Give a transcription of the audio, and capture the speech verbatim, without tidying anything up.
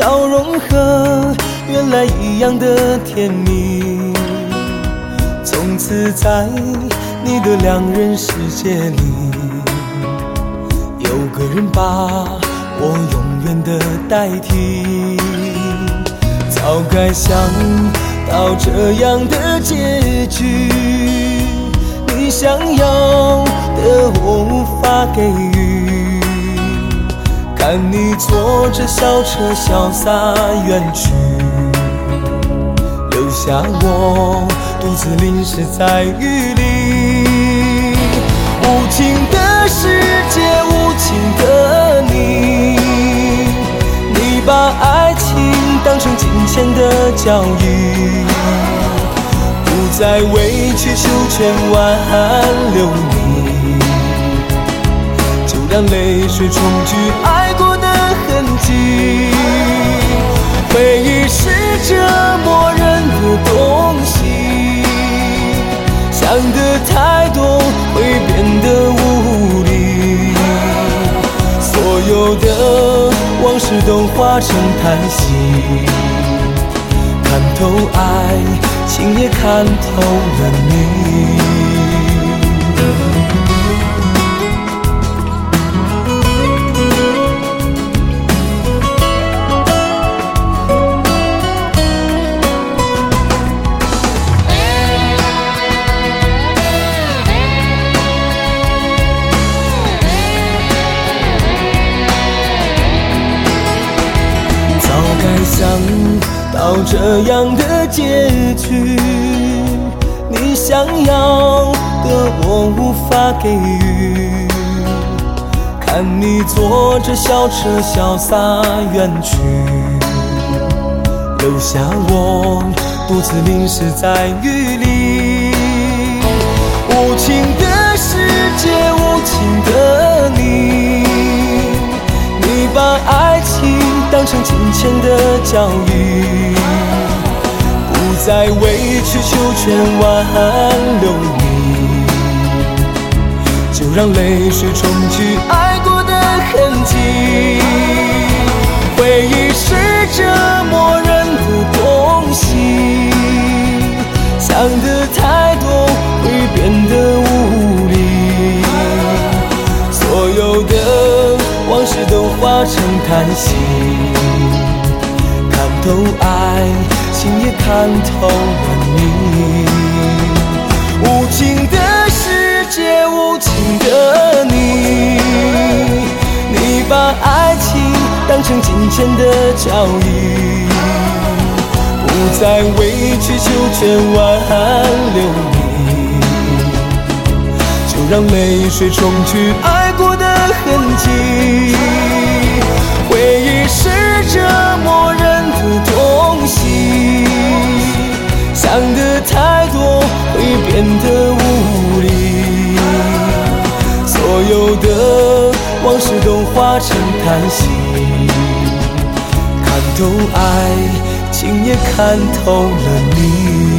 笑容和原来一样的甜蜜。从此在你的两人世界里，有个人把我永远的代替。早该想到这样的结局，你想要的我无法给予，看你坐着小车潇洒远去，留下我独自淋湿在雨里。无情的世界，无情的你，你把爱情当成金钱的交易，不再委曲求全挽留你，就让泪水冲去爱过的痕迹。回忆是折磨人的东西，想得太多会变得无力，所有的往事都化成叹息。看透爱情，也看透了你。想到这样的结局，你想要的我无法给予，看你坐着小车潇洒远去，留下我独自淋湿在雨里。无情的世界，无情的你，你把爱情当成金钱的交易，不再委曲求全挽留你，就让泪水冲去爱过的痕迹。回忆是折磨人的东西，想得太多会变得无力，所有的往事都化成叹息。看透爱情，也看透了你。无情的世界，无情的你，你把爱情当成金钱的交易，不再委曲求全挽留你，就让泪水冲去爱过的痕迹。回忆是折磨人的东西，想得太多会变得无力，所有的往事都化成叹息。看透爱情，也看透了你。